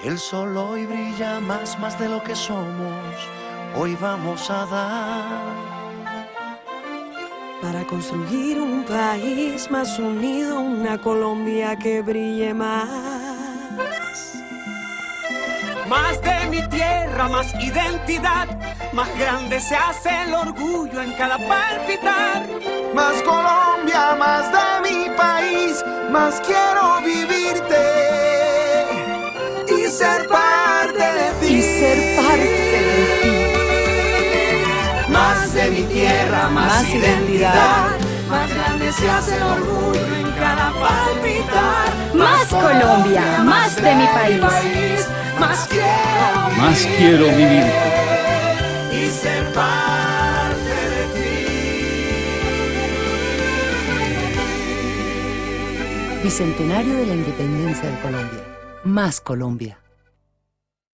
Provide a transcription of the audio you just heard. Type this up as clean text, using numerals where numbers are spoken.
El sol hoy brilla más de lo que somos. Hoy vamos a dar para construir un país más unido, una Colombia que brille más. Más de mi tierra, más identidad, más grande se hace el orgullo en cada palpitar. Más Colombia, más de mi país, más quiero vivirte y ser parte de ti. Y ser parte de ti. Más de mi tierra, más identidad, más grande se hace el orgullo en cada palpitar. Más Colombia, más de mi país. Más quiero vivir y ser parte de ti. Bicentenario de la Independencia de Colombia. Más Colombia.